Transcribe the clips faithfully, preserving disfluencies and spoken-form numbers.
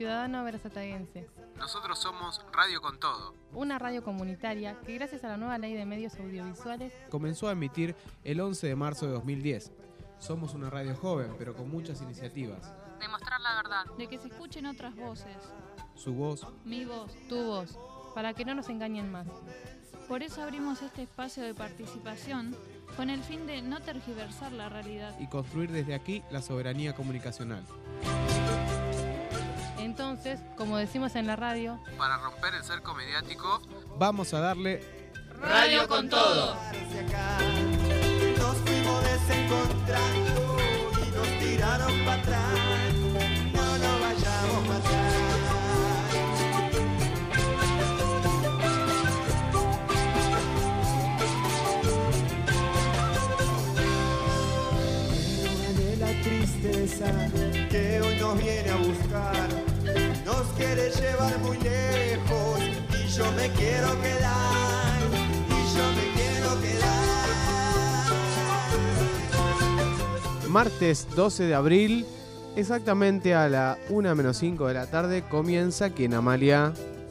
ciudadano brazataguense. Nosotros somos Radio Con Todo, una radio comunitaria que gracias a la nueva ley de medios audiovisuales comenzó a emitir el once de marzo de dos mil diez. Somos una radio joven, pero con muchas iniciativas. Demostrar la verdad. De que se escuchen otras voces. Su voz. Mi voz. Tu voz. Para que no nos engañen más. Por eso abrimos este espacio de participación con el fin de no tergiversar la realidad. Y construir desde aquí la soberanía comunicacional. Entonces, como decimos en la radio, para romper el cerco mediático, vamos a darle Radio Con Todo. Nos fuimos desencontrando y nos tiraron para atrás. No nos vayamos para atrás. De la tristeza que hoy nos viene a buscar, nos quiere llevar muy lejos y yo me quiero quedar, y yo me quiero quedar. Martes doce de abril, exactamente a la una menos cinco de la tarde, comienza Quien Amalia.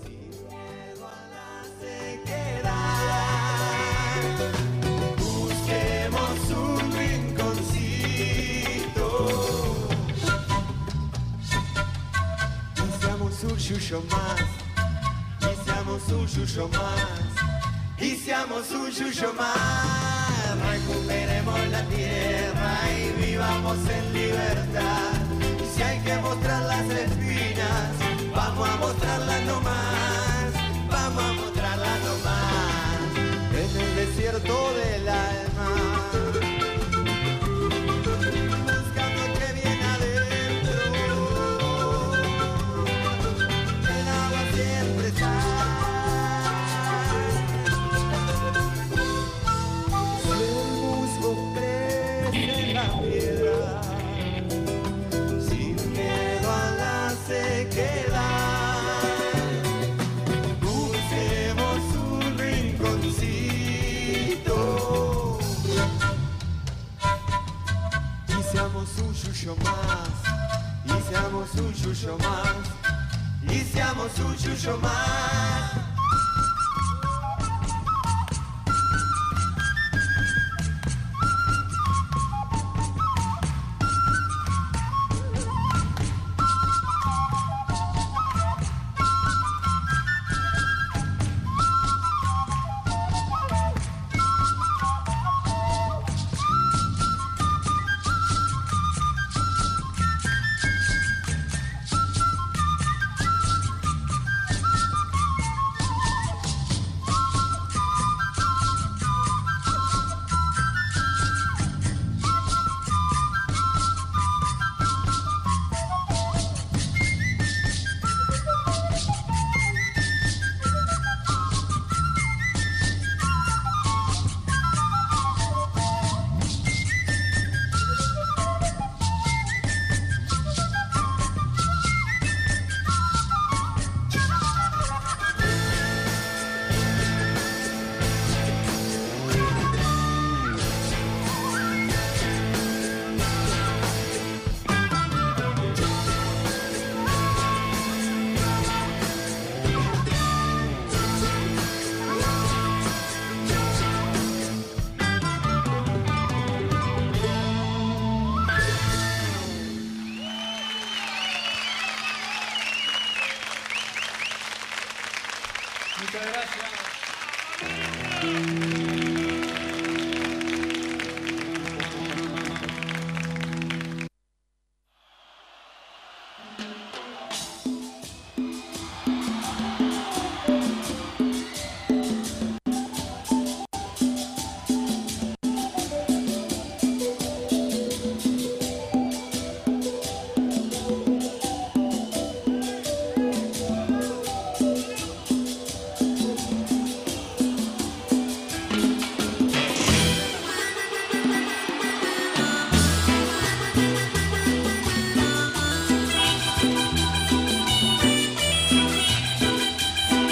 Un yuyo más, y seamos un yuyo más, y seamos un yuyo más. Recuperemos la tierra y vivamos en libertad. Y si hay que mostrar las espinas, vamos a mostrarlas nomás, vamos a mostrarlas nomás. En el desierto del alma. Más, y seamos un yuyo más, y seamos un yuyo más. Muchas gracias.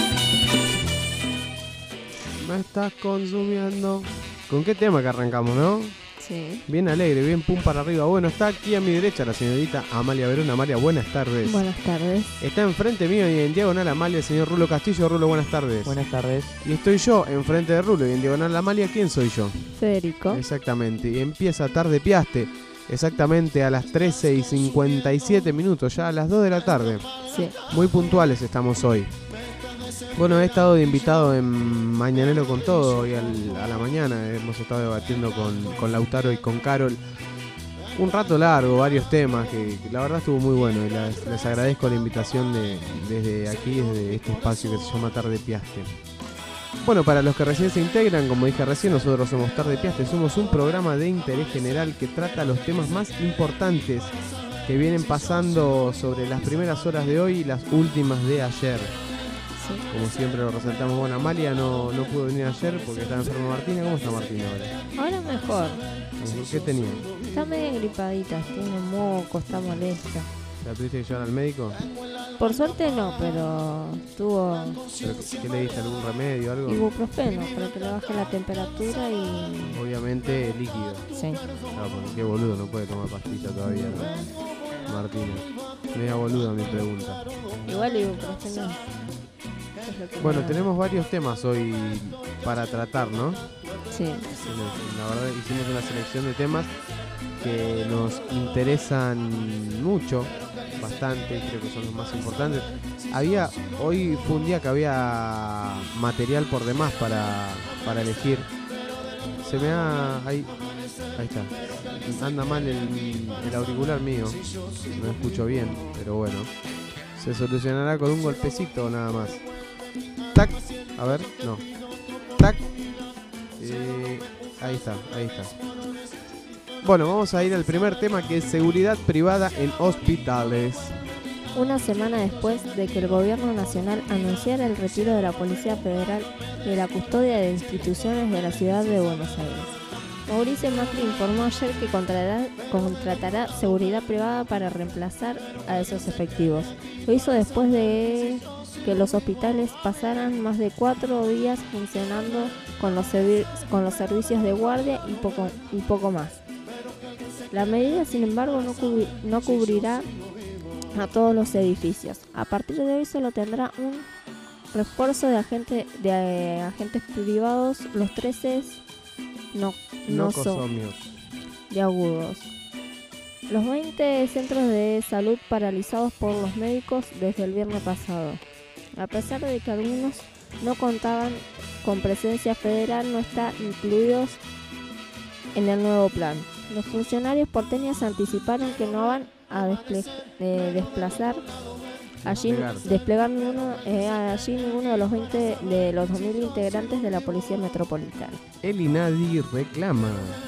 Me estás consumiendo. ¿Con qué tema que arrancamos, no? Sí. Bien alegre, bien pum para arriba. Bueno, está aquí a mi derecha la señorita Amalia Verón. Amalia, buenas tardes. Buenas tardes. Está enfrente mío y en diagonal Amalia el señor Rulo Castillo. Rulo, buenas tardes. Buenas tardes. Y estoy yo enfrente de Rulo y en diagonal Amalia. ¿Quién soy yo? Federico. Exactamente. Y empieza Tarde Piaste. Exactamente a las trece y cincuenta y siete minutos, ya a las dos de la tarde. Sí. Muy puntuales estamos hoy. Bueno, he estado de invitado en Mañanero con Todo hoy al, a la mañana. Hemos estado debatiendo con, con Lautaro y con Carol un rato largo, varios temas que, que la verdad estuvo muy bueno y les, les agradezco la invitación de, desde aquí, desde este espacio que se llama Tarde Piaste. Bueno, para los que recién se integran, como dije recién, nosotros somos Tarde Piaste, somos un programa de interés general que trata los temas más importantes que vienen pasando sobre las primeras horas de hoy y las últimas de ayer. Sí. Como siempre lo resaltamos. Bueno, Amalia no, no pudo venir ayer porque estaba enferma Martina. ¿Cómo está Martina ahora? Ahora mejor. ¿Qué tenía? Está medio gripadita, tiene moco, está molesta. ¿La tuviste que llevar al médico? Por suerte no, pero tuvo ¿Pero qué le diste? ¿Algún remedio o algo? ibuprofeno para que le baje la temperatura y... Obviamente líquido. Sí. Claro, porque qué boludo, no puede tomar pastilla todavía, ¿no? Martina. Media boluda mi pregunta. Igual ibuprofeno. Bueno, tenemos varios temas hoy para tratar, ¿no? Sí. La verdad hicimos una selección de temas que nos interesan mucho, bastante, creo que son los más importantes. Había, hoy fue un día que había material por demás para, para elegir. Se me ha... Ahí, ahí está. Anda mal el, el auricular mío. No escucho bien, pero bueno. Se solucionará con un golpecito nada más. Tac, a ver, no. Tac. Eh, ahí está, ahí está. Bueno, vamos a ir al primer tema, que es seguridad privada en hospitales. Una semana después de que el gobierno nacional anunciara el retiro de la Policía Federal de la custodia de instituciones de la ciudad de Buenos Aires, Mauricio Macri informó ayer que contratará, contratará seguridad privada para reemplazar a esos efectivos. Lo hizo después de que los hospitales pasaran más de cuatro días funcionando con los, servi- con los servicios de guardia y poco, y poco más. La medida, sin embargo, no, cubri- no cubrirá a todos los edificios. A partir de hoy solo tendrá un refuerzo de, agente, de eh, agentes privados los trece no, no son de agudos. Los veinte centros de salud paralizados por los médicos desde el viernes pasado. A pesar de que algunos no contaban con presencia federal, no están incluidos en el nuevo plan. Los funcionarios porteños anticiparon que no van a desple- eh, desplazar allí, Desplegar. desplegar ninguno, eh, allí ninguno de los veinte de los dos mil integrantes de la Policía Metropolitana. El INADI reclama.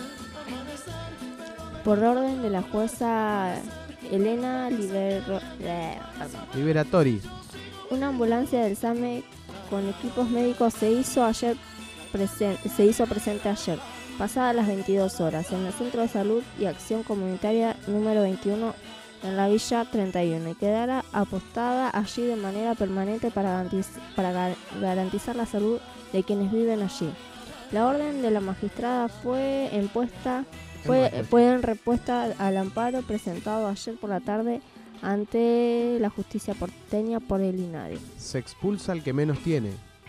Por orden de la jueza Elena Libero, eh, Liberatori. una ambulancia del SAME con equipos médicos se hizo ayer presen- se hizo presente ayer, pasadas las veintidós horas, en el Centro de Salud y Acción Comunitaria número veintiuno en la Villa treinta y uno y quedará apostada allí de manera permanente para, garantiz- para gar- garantizar la salud de quienes viven allí. La orden de la magistrada fue en puesta fue, fue en respuesta al amparo presentado ayer por la tarde ante la justicia porteña por el INADI. Se expulsa al que menos tiene.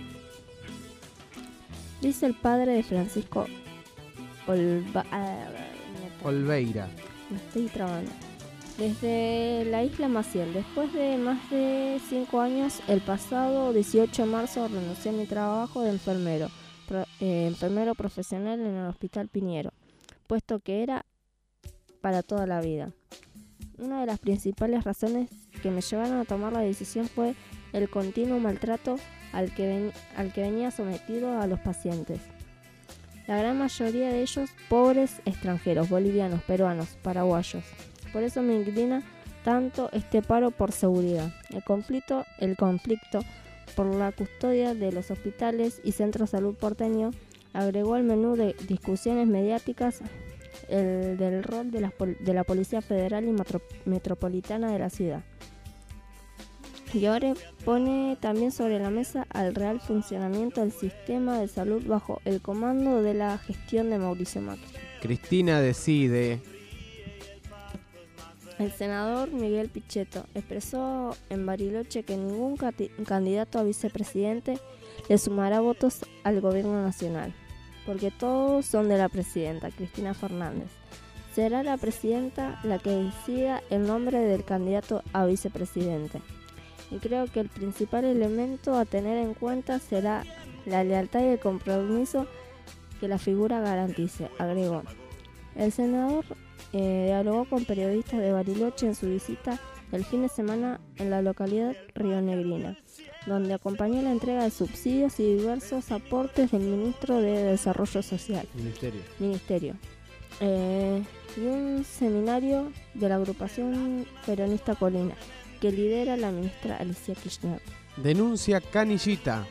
Dice el padre de Francisco Olva... ah, Olveira. me estoy trabando. Desde la isla Maciel, después de más de cinco años, el pasado dieciocho de marzo renuncié a mi trabajo de enfermero, pro, eh, enfermero profesional en el Hospital Piñero, puesto que era para toda la vida. Una de las principales razones que me llevaron a tomar la decisión fue el continuo maltrato al que, ven, al que venía sometido a los pacientes. La gran mayoría de ellos pobres extranjeros, bolivianos, peruanos, paraguayos. Por eso me indigna tanto este paro por seguridad. El conflicto, el conflicto por la custodia de los hospitales y centros de salud porteño agregó al menú de discusiones mediáticas el del rol de la, de la Policía Federal y metro, Metropolitana de la ciudad. Fiore pone también sobre la mesa al real funcionamiento del sistema de salud bajo el comando de la gestión de Mauricio Macri. Cristina decide. El senador Miguel Pichetto expresó en Bariloche que ningún cati- candidato a vicepresidente le sumará votos al gobierno nacional, porque todos son de la presidenta, Cristina Fernández. Será la presidenta la que decida el nombre del candidato a vicepresidente. Y creo que el principal elemento a tener en cuenta será la lealtad y el compromiso que la figura garantice, agregó. El senador eh, dialogó con periodistas de Bariloche en su visita el fin de semana en la localidad rionegrina, donde acompañó la entrega de subsidios y diversos aportes del ministro de Desarrollo Social. Ministerio. Ministerio. Eh, y un seminario de la agrupación peronista Colina, que lidera la ministra Alicia Kirchner. Denuncia Canillita.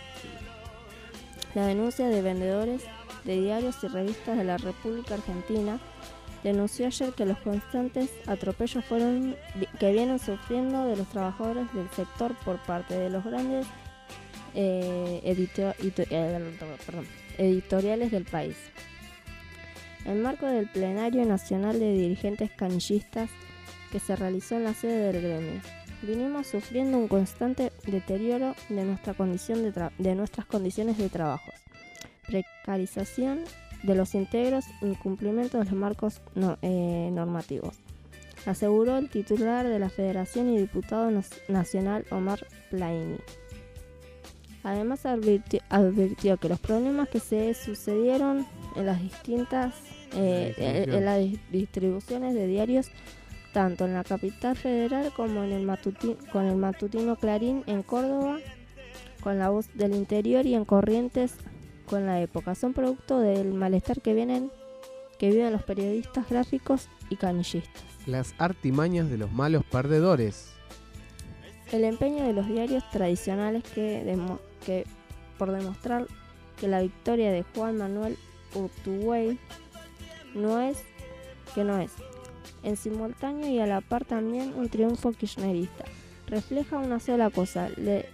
La denuncia de vendedores de diarios y revistas de la República Argentina denunció ayer que los constantes atropellos fueron que vienen sufriendo de los trabajadores del sector por parte de los grandes eh, edito- edito- eh, perdón, editoriales del país. En marco del Plenario Nacional de Dirigentes Canillistas que se realizó en la sede del gremio, vinimos sufriendo un constante deterioro de nuestra condición de, tra- de nuestras condiciones de trabajo, precarización de los integros, incumplimiento de los marcos no, eh, normativos, aseguró el titular de la Federación y diputado nacional Omar Plaini. Además advirtió, advirtió que los problemas que se sucedieron en las distintas eh, en, en las distribuciones de diarios, tanto en la capital federal como en el matutino, con el matutino Clarín en Córdoba, con La Voz del Interior y en Corrientes con La Época, son producto del malestar que vienen que viven los periodistas gráficos y canillistas. Las artimañas de los malos perdedores. El empeño de los diarios tradicionales que, demo, que por demostrar que la victoria de Juan Manuel Urtubey no es que no es, en simultáneo y a la par también un triunfo kirchnerista, refleja una sola cosa, le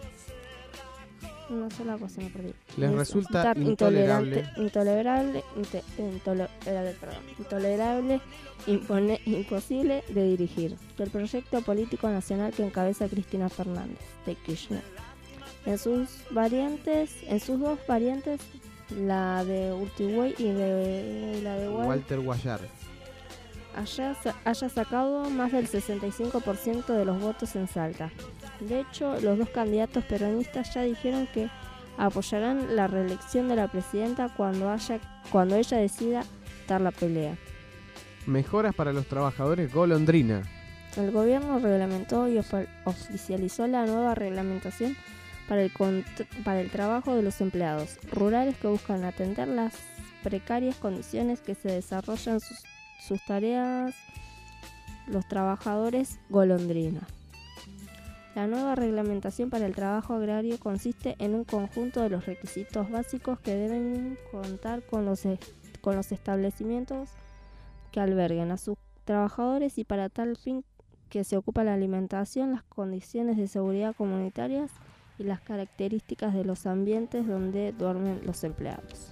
una sola cosa me perdí. Les Es resulta intolerante, intolerable, intolerable, inte, intole, eh, perdón, intolerable, impone, imposible de dirigir, del proyecto político nacional que encabeza Cristina Fernández de Kirchner. En sus variantes, en sus dos variantes, la de Urtubey y, de, y la de Wal- Walter Guayar. haya, haya sacado más del sesenta y cinco por ciento de los votos en Salta. De hecho, los dos candidatos peronistas ya dijeron que apoyarán la reelección de la presidenta cuando, haya, cuando ella decida dar la pelea. Mejoras para los trabajadores golondrina. El gobierno reglamentó y of- oficializó la nueva reglamentación para el, cont- para el trabajo de los empleados rurales que buscan atender las precarias condiciones que se desarrollan sus, sus tareas los trabajadores golondrina. La nueva reglamentación para el trabajo agrario consiste en un conjunto de los requisitos básicos que deben contar con los, est- con los establecimientos que alberguen a sus trabajadores y para tal fin que se ocupa la alimentación, las condiciones de seguridad comunitarias y las características de los ambientes donde duermen los empleados.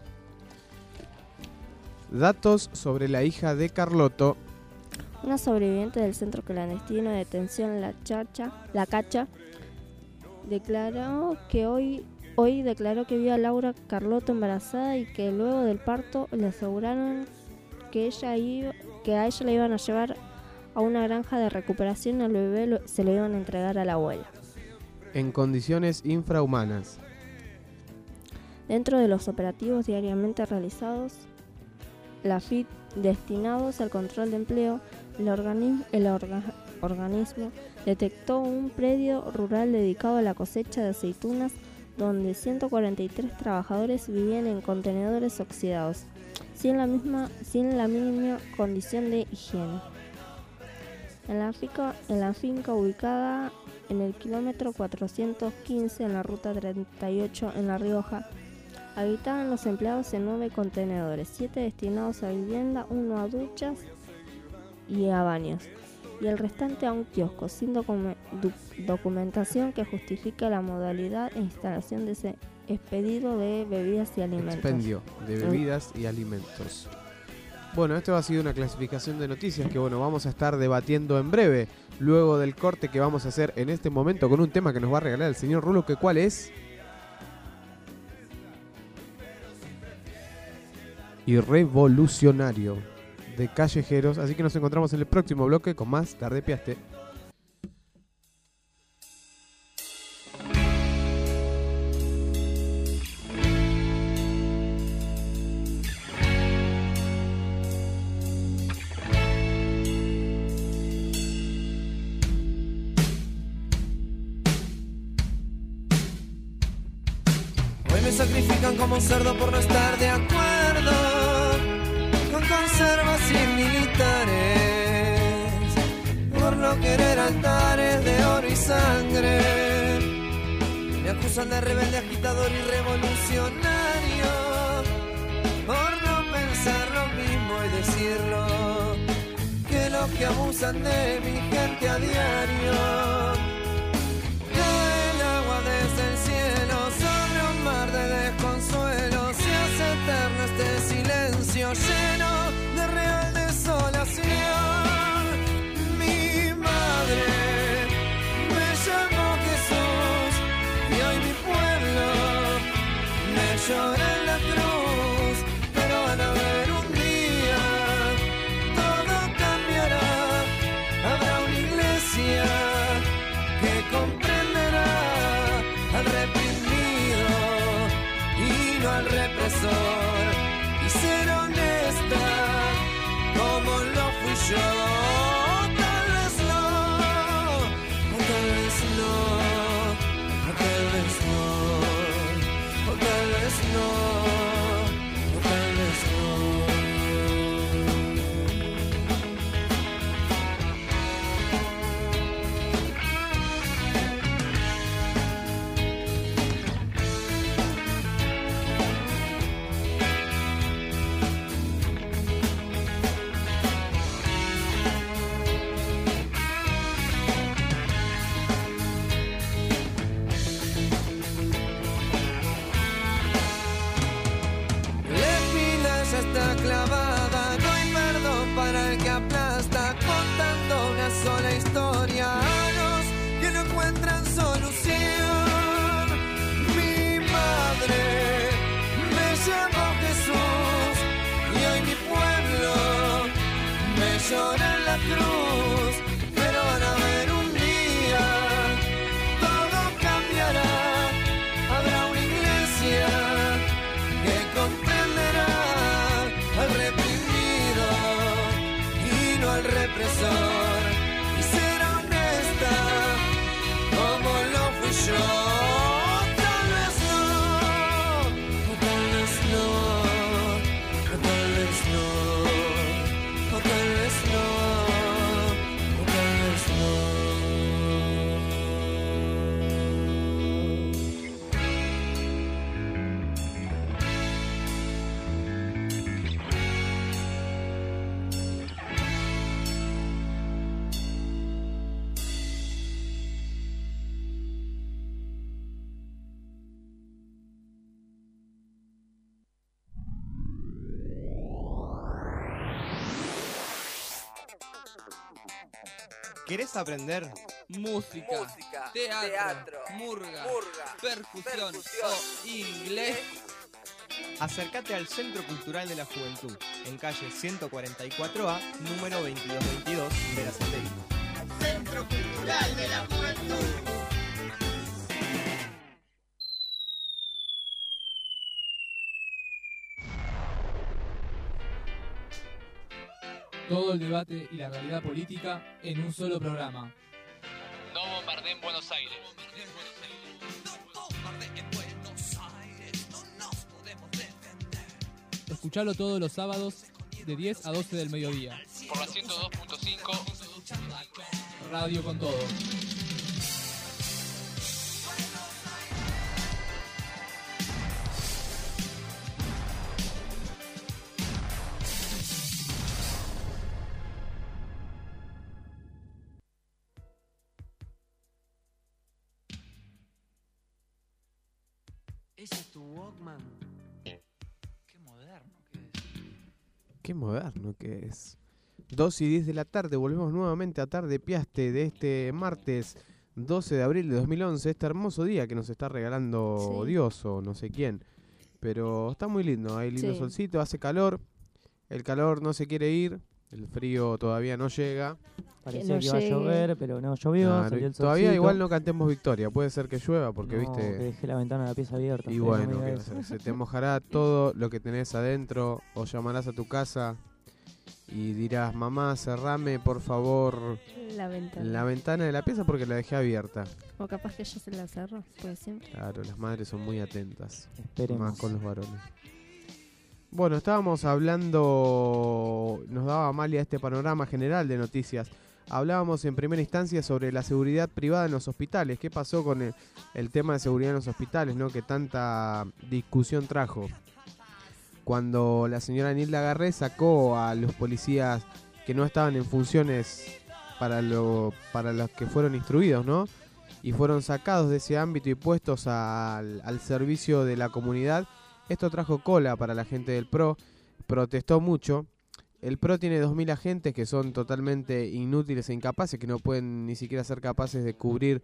Datos sobre la hija de Carlotto. Una sobreviviente del centro clandestino de detención La Chacha, La Cacha, declaró que hoy, hoy declaró que vio a Laura Carlotto embarazada y que luego del parto le aseguraron que ella iba, que a ella la iban a llevar a una granja de recuperación y al bebé lo, se lo iban a entregar a la abuela. En condiciones infrahumanas. Dentro de los operativos diariamente realizados, la F I T destinados al control de empleo, el, organismo, el orga, organismo detectó un predio rural dedicado a la cosecha de aceitunas donde ciento cuarenta y tres trabajadores vivían en contenedores oxidados, sin la, misma, sin la mínima condición de higiene. En la, finca, en la finca ubicada en el kilómetro cuatrocientos quince en la ruta treinta y ocho en La Rioja, habitaban los empleados en nueve contenedores, siete destinados a vivienda, uno a duchas y a baños, y el restante a un kiosco, sin docu- du- documentación que justifique la modalidad e instalación de ese expedido de bebidas y alimentos. Expendio de bebidas y alimentos. Bueno, esto ha sido una clasificación de noticias que bueno, vamos a estar debatiendo en breve, luego del corte que vamos a hacer en este momento con un tema que nos va a regalar el señor Rulo, que ¿cuál es? Y revolucionario de Callejeros, así que nos encontramos en el próximo bloque con más Tarde Piaste. Hoy me sacrifican como un cerdo por no estar de acuerdo con conservas y militares, por no querer altares de oro y sangre. Me acusan de rebelde, agitador y revolucionario, por no pensar lo mismo y decirlo, que los que abusan de mi gente a diario. Cae el agua desde el cielo sobre un mar de desconsuelo, se hace eterno este silencio lleno de real desolación. Mi madre me llamó Jesús y hoy mi pueblo me llora en la cruz, pero van a ver un día todo cambiará, habrá una iglesia que comprenderá al reprimido y no al represor, y ser honesta como lo fui yo. Tal vez no, o tal vez no, o tal vez no, o tal vez no, o tal vez no. Está clavada, doy perdón para el que aplasta, contando una sola historia a los que no encuentran solución. Mi madre me llamó Jesús y hoy mi pueblo me llora en la cruz, pero van a ver un día todo cambiará, habrá una iglesia que comprenderá al reprimido y no al represor, y ser honesta como lo fui yo. Tal vez no, o tal vez no, o tal vez no, o tal vez no, o tal vez no. ¿Querés aprender? Música, Música, teatro, teatro, murga, murga, percusión, percusión, o inglés. Acércate al Centro Cultural de la Juventud, en calle ciento cuarenta y cuatro A, número veintidós veintidós de la Satélite. Centro Cultural de la Juventud. Todo el debate y la realidad política en un solo programa. No bombardeen Buenos Aires. Escuchalo todos los sábados de diez a doce del mediodía. Por la ciento dos punto cinco. Radio con todo. Ese es tu Walkman. Qué moderno que es. Qué moderno que es. dos y diez de la tarde, volvemos nuevamente a Tarde Piaste de este martes doce de abril de dos mil once, este hermoso día que nos está regalando Sí. Dios o no sé quién. Pero está muy lindo, hay lindo Sí. solcito, hace calor, el calor no se quiere ir, el frío todavía no llega. Parecía no que iba a llegue. llover, pero no llovió, Claro, salió el todavía solcito. igual no cantemos victoria, puede ser que llueva porque No, viste... que dejé la ventana de la pieza abierta. Y pero bueno, no me ¿qué diga va a eso. hacer? Se te mojará todo lo que tenés adentro o llamarás a tu casa y dirás, mamá, cerrame por favor La ventana. la ventana de la pieza porque la dejé abierta. O capaz que ya se la cerró, puede ser. Claro, las madres son muy atentas, Esperemos. más con los varones. Bueno, estábamos hablando, nos daba Amalia este panorama general de noticias. Hablábamos en primera instancia sobre la seguridad privada en los hospitales. ¿Qué pasó con el, el tema de seguridad en los hospitales, no? Que tanta discusión trajo. Cuando la señora Nilda Garré sacó a los policías que no estaban en funciones para, lo, para los que fueron instruidos, ¿no? Y fueron sacados de ese ámbito y puestos al, al servicio de la comunidad. Esto trajo cola para la gente del P R O, protestó mucho. El P R O tiene dos mil agentes que son totalmente inútiles e incapaces, que no pueden ni siquiera ser capaces de cubrir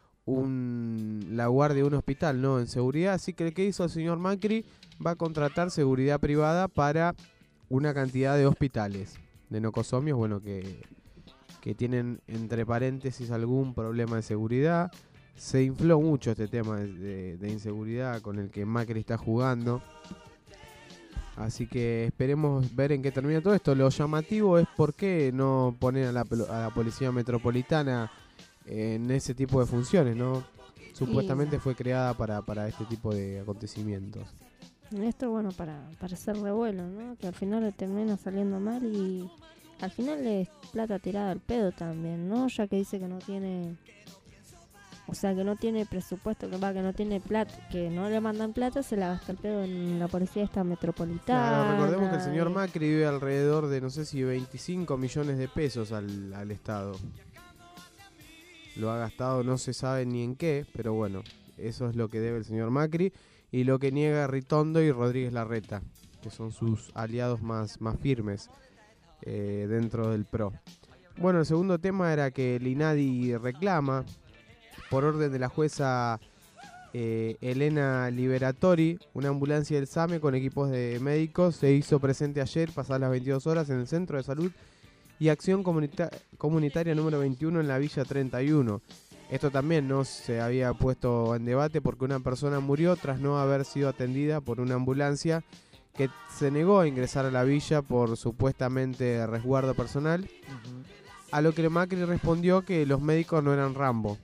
un, la guardia de un hospital, ¿no? En seguridad. Así que, ¿qué hizo el señor Macri? Va a contratar seguridad privada para una cantidad de hospitales, de nocosomios, bueno, que, que tienen entre paréntesis algún problema de seguridad. Se infló mucho este tema de, de, de inseguridad con el que Macri está jugando. Así que esperemos ver en qué termina todo esto. Lo llamativo es por qué no poner a la, a la Policía Metropolitana en ese tipo de funciones, ¿no? Supuestamente Y- fue creada para, para este tipo de acontecimientos. Esto, bueno, para, para hacer revuelo, ¿no? Que al final le termina saliendo mal y al final es plata tirada al pedo también, ¿no? Ya que dice que no tiene... O sea, que no tiene presupuesto, que va, que no tiene plata, que no le mandan plata, se la gasta el pedo en la policía esta metropolitana. Claro, recordemos que el señor y- Macri debe alrededor de, no sé si veinticinco millones de pesos al, al Estado. Lo ha gastado, no se sabe ni en qué, pero bueno, eso es lo que debe el señor Macri y lo que niega Ritondo y Rodríguez Larreta, que son sus aliados más, más firmes eh, dentro del P R O. Bueno, el segundo tema era que el INADI reclama, por orden de la jueza eh, Elena Liberatori, una ambulancia del SAME con equipos de médicos se hizo presente ayer, pasadas las veintidós horas, en el Centro de Salud y Acción Comunita- Comunitaria número veintiuno en la Villa treinta y uno. Esto también no se había puesto en debate porque una persona murió tras no haber sido atendida por una ambulancia que se negó a ingresar a la villa por supuestamente resguardo personal, Ujú. a lo que Macri respondió que los médicos no eran Rambo.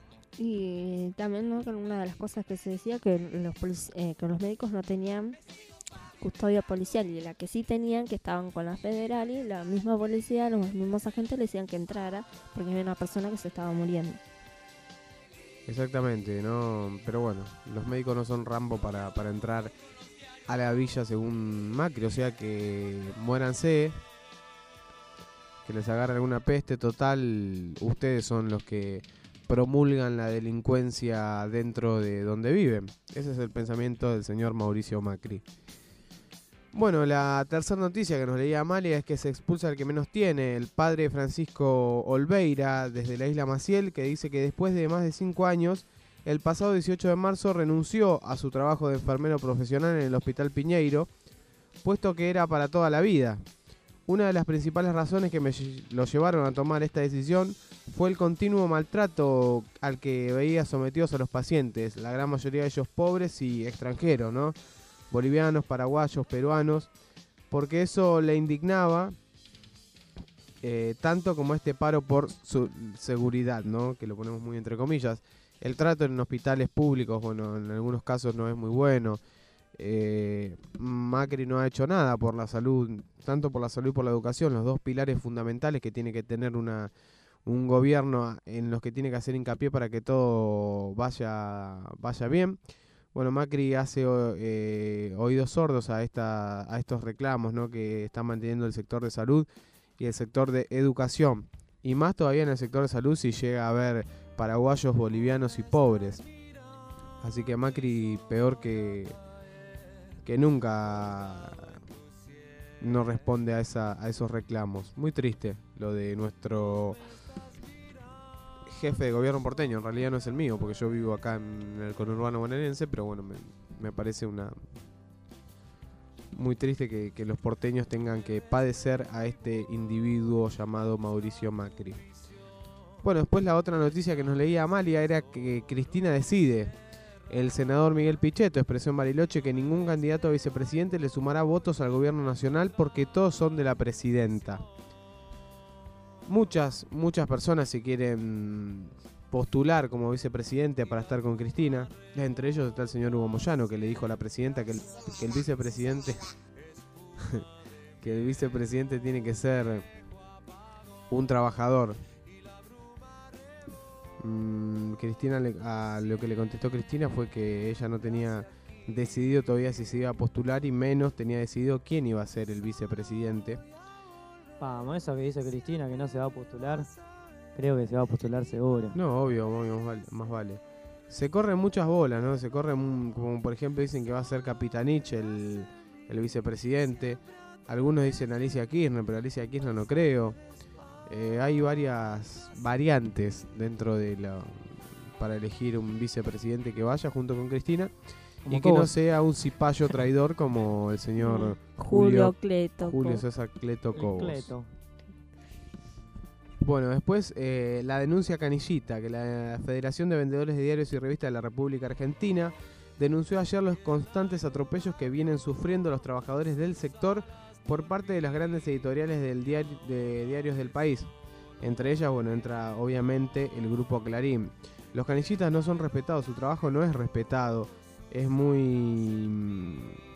Y también, ¿no? Que una de las cosas que se decía que los, polic- eh, que los médicos no tenían custodia policial y la que sí tenían, que estaban con la federal y la misma policía, los mismos agentes le decían que entrara porque había una persona que se estaba muriendo. Exactamente, no, pero bueno, los médicos no son Rambo para, para entrar a la villa según Macri, o sea que muéranse, que les agarre alguna peste, total, ustedes son los que promulgan la delincuencia dentro de donde viven. Ese es el pensamiento del señor Mauricio Macri. Bueno, la tercera noticia que nos leía Amalia es que se expulsa al que menos tiene, el padre Francisco Olveira, desde la isla Maciel, que dice que después de más de cinco años, el pasado dieciocho de marzo renunció a su trabajo de enfermero profesional en el Hospital Piñeiro, puesto que era para toda la vida. Una de las principales razones que me lle- lo llevaron a tomar esta decisión fue el continuo maltrato al que veía sometidos a los pacientes, la gran mayoría de ellos pobres y extranjeros, ¿no? Bolivianos, paraguayos, peruanos, porque eso le indignaba eh, tanto como este paro por su seguridad, ¿no? Que lo ponemos muy entre comillas. El trato en hospitales públicos, bueno, en algunos casos no es muy bueno. Eh, Macri no ha hecho nada por la salud, tanto por la salud y por la educación, los dos pilares fundamentales que tiene que tener una, un gobierno en los que tiene que hacer hincapié para que todo vaya, vaya bien. Bueno, Macri hace eh, oídos sordos a, esta, a estos reclamos, ¿no? Que está manteniendo el sector de salud y el sector de educación. Y más todavía en el sector de salud si llega a haber paraguayos, bolivianos y pobres. Así que Macri peor que, que nunca no responde a, esa, a esos reclamos. Muy triste lo de nuestro jefe de gobierno porteño. En realidad no es el mío, porque yo vivo acá en el conurbano bonaerense, pero bueno, me, me parece una muy triste que, que los porteños tengan que padecer a este individuo llamado Mauricio Macri. Bueno, después la otra noticia que nos leía Amalia era que Cristina decide. El senador Miguel Pichetto expresó en Bariloche que ningún candidato a vicepresidente le sumará votos al gobierno nacional porque todos son de la presidenta. Muchas, muchas personas se quieren postular como vicepresidente para estar con Cristina. Entre ellos está el señor Hugo Moyano, que le dijo a la presidenta que el, que el vicepresidente que el vicepresidente tiene que ser un trabajador. Mm, Cristina le, a lo que le contestó Cristina fue que ella no tenía decidido todavía si se iba a postular y menos tenía decidido quién iba a ser el vicepresidente. Vamos, eso que dice Cristina, que no se va a postular, creo que se va a postular seguro. No, obvio, obvio más, vale, más vale. Se corren muchas bolas, ¿no? Se corren, como por ejemplo dicen que va a ser Capitanich el, el vicepresidente. Algunos dicen Alicia Kirchner, pero Alicia Kirchner no creo. Eh, hay varias variantes dentro de la para elegir un vicepresidente que vaya junto con Cristina y que no sea un cipayo traidor como el señor Julio, Julio Cleto Julio César Cleto Cobos. Cleto. Bueno, después eh, la denuncia canillita, que la Federación de Vendedores de Diarios y Revistas de la República Argentina denunció ayer los constantes atropellos que vienen sufriendo los trabajadores del sector por parte de las grandes editoriales del diario, de diarios del país. Entre ellas, bueno, entra obviamente el grupo Clarín. Los canillitas no son respetados, su trabajo no es respetado. Es muy...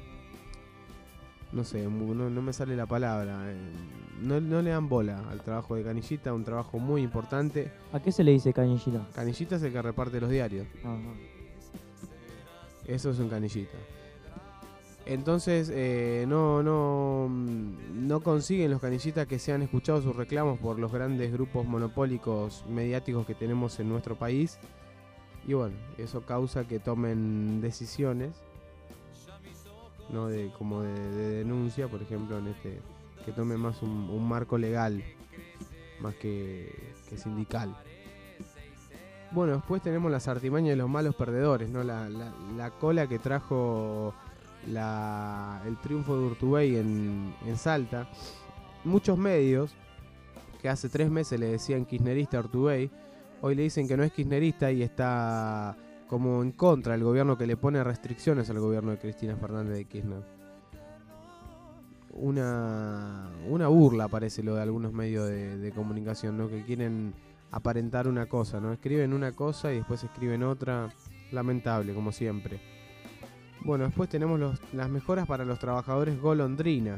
no sé, muy, no, no me sale la palabra. No, no le dan bola al trabajo de canillita, un trabajo muy importante. ¿A qué se le dice canillita? Canillita es el que reparte los diarios. Ajá. Eso es un canillita. Entonces eh, no, no, no consiguen los canillitas que sean escuchados sus reclamos por los grandes grupos monopólicos mediáticos que tenemos en nuestro país. Y bueno, eso causa que tomen decisiones, ¿no? de, como de, de denuncia, por ejemplo, en este que tomen más un, un marco legal más que, que sindical. Bueno, después tenemos las artimañas de los malos perdedores, ¿no? La, la, la cola que trajo La, el triunfo de Urtubey en, en Salta. Muchos medios que hace tres meses le decían kirchnerista a Urtubey, hoy le dicen que no es kirchnerista y está como en contra del gobierno, que le pone restricciones al gobierno de Cristina Fernández de Kirchner. Una, una burla parece lo de algunos medios de, de comunicación, ¿no? Que quieren aparentar una cosa, ¿no? Escriben una cosa y después escriben otra. Lamentable, como siempre. Bueno, después tenemos los, las mejoras para los trabajadores golondrina.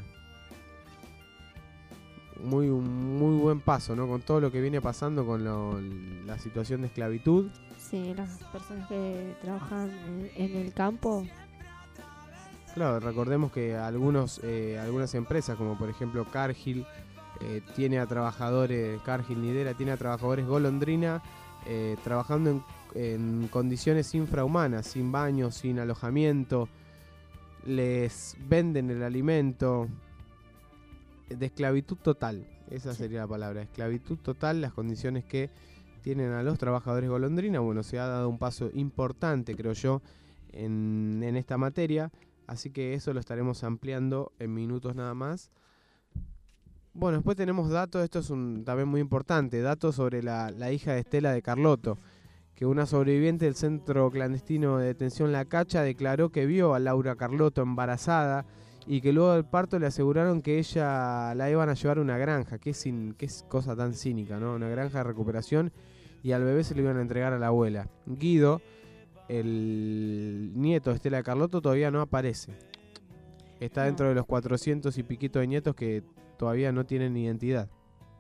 Muy, un muy buen paso, ¿no? Con todo lo que viene pasando con lo, la situación de esclavitud. Sí, las personas que trabajan en, en el campo. Claro, recordemos que algunos, eh, algunas empresas, como por ejemplo Cargill, eh, tiene a trabajadores, Cargill Nidera tiene a trabajadores golondrina eh, trabajando en en condiciones infrahumanas, sin baño, sin alojamiento, les venden el alimento, de esclavitud total, esa sería la palabra, esclavitud total, las condiciones que tienen a los trabajadores golondrina. Bueno, se ha dado un paso importante, creo yo, en, en esta materia, así que eso lo estaremos ampliando en minutos nada más. Bueno, después tenemos datos, esto es un, también muy importante, datos sobre la, la hija de Estela de Carlotto, que una sobreviviente del centro clandestino de detención La Cacha declaró que vio a Laura Carlotto embarazada y que luego del parto le aseguraron que ella la iban a llevar a una granja. Qué, sin, qué cosa tan cínica, ¿no? Una granja de recuperación, y al bebé se lo iban a entregar a la abuela. Guido, el nieto de Estela de Carlotto, todavía no aparece. Está dentro de los cuatrocientos y piquito de nietos que todavía no tienen identidad.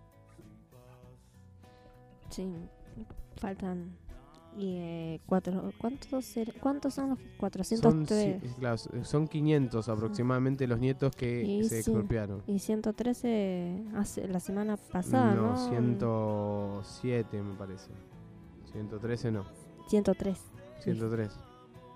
Sí, faltan... Y eh, cuatro, ¿cuántos, ser, ¿Cuántos son los cuatrocientos tres? Son, claro, son quinientos aproximadamente los nietos que y se sí, expropiaron. Y ciento trece hace la semana pasada, ¿no? No, ciento siete me parece. ciento trece no. ciento tres. ciento tres.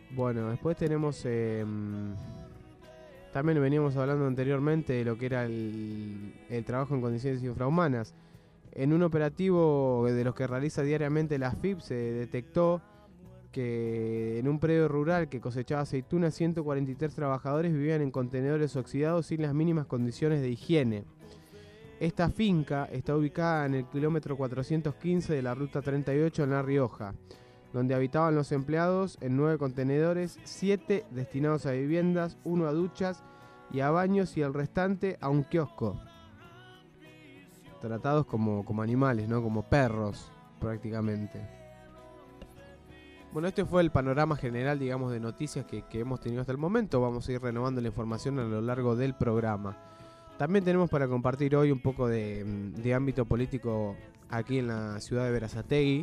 Bueno, después tenemos... Eh, también veníamos hablando anteriormente de lo que era el, el trabajo en condiciones infrahumanas. En un operativo de los que realiza diariamente la A F I P se detectó que en un predio rural que cosechaba aceitunas, ciento cuarenta y tres trabajadores vivían en contenedores oxidados sin las mínimas condiciones de higiene. Esta finca está ubicada en el kilómetro cuatrocientos quince de la ruta treinta y ocho en La Rioja, donde habitaban los empleados en nueve contenedores, siete destinados a viviendas, uno a duchas y a baños y el restante a un kiosco. Tratados como, como animales, ¿no? Como perros, prácticamente. Bueno, este fue el panorama general, digamos, de noticias que, que hemos tenido hasta el momento. Vamos a ir renovando la información a lo largo del programa. También tenemos para compartir hoy un poco de, de ámbito político aquí en la ciudad de Berazategui,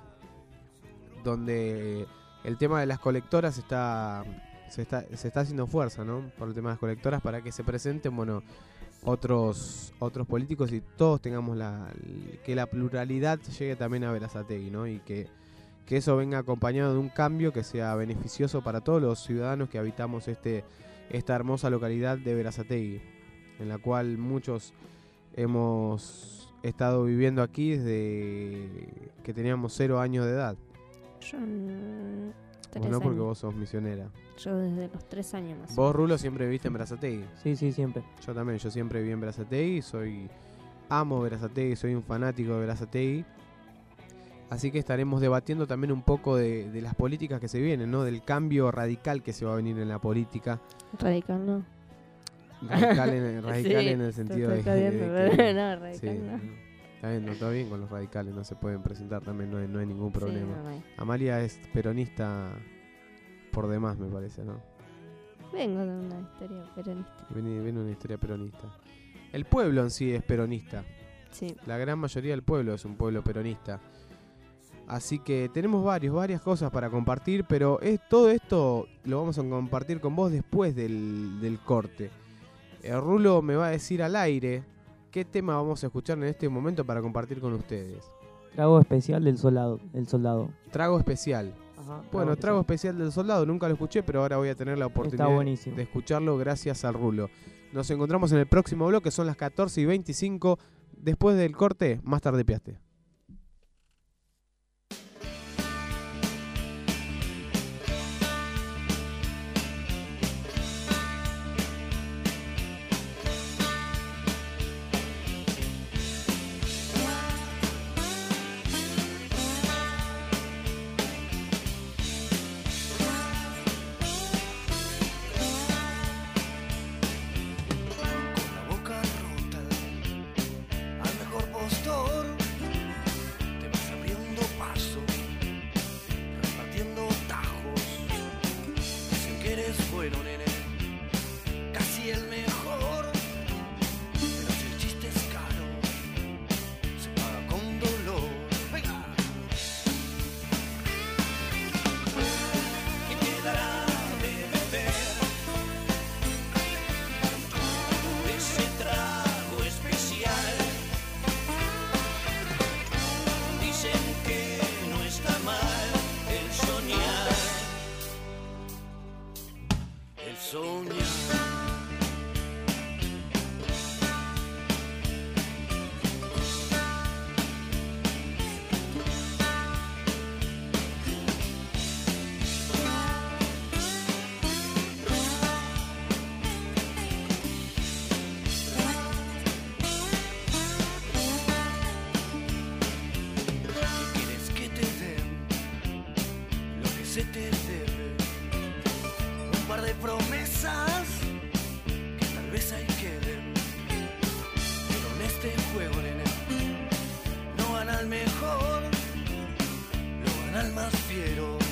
donde el tema de las colectoras está se está se está haciendo fuerza, ¿no? Por el tema de las colectoras, para que se presenten, bueno, otros otros políticos y todos tengamos la que la pluralidad llegue también a Berazategui, ¿no? Y que que eso venga acompañado de un cambio que sea beneficioso para todos los ciudadanos que habitamos este esta hermosa localidad de Berazategui, en la cual muchos hemos estado viviendo aquí desde que teníamos cero años de edad. Yo mm, tres Vos no, porque años. vos sos misionera. Yo desde los tres años más. Vos, Rulo, siempre viviste en Berazategui. Sí, sí, siempre. Yo también, yo siempre viví en Berazategui, soy amo Berazategui, soy un fanático de Berazategui. Así que estaremos debatiendo también un poco de, de las políticas que se vienen, ¿no? Del cambio radical que se va a venir en la política. Radical no. Radical en, radical Sí, en el sentido de, está de, bien, de pero que... no, radical sí, no. Está bien, no está bien con los radicales, no se pueden presentar también, no hay, no hay ningún problema. Sí, no, no hay. Amalia es peronista por demás, me parece, ¿no? Vengo de una historia peronista. Viene, viene una historia peronista. El pueblo en sí es peronista. Sí. La gran mayoría del pueblo es un pueblo peronista. Así que tenemos varios, varias cosas para compartir, pero es, todo esto lo vamos a compartir con vos después del, del corte. El Rulo me va a decir al aire qué tema vamos a escuchar en este momento para compartir con ustedes. Trago especial del soldado. El soldado. Trago especial. Ajá, Bueno, trago trago especial del soldado, nunca lo escuché, pero ahora voy a tener la oportunidad buenísimo. de escucharlo gracias al Rulo. Nos encontramos en el próximo bloque, son las catorce y veinticinco. Después del corte, más tarde piaste. se te debe un par de promesas que tal vez ahí queden, pero en este juego, nene, no van al mejor, lo van al más fiero.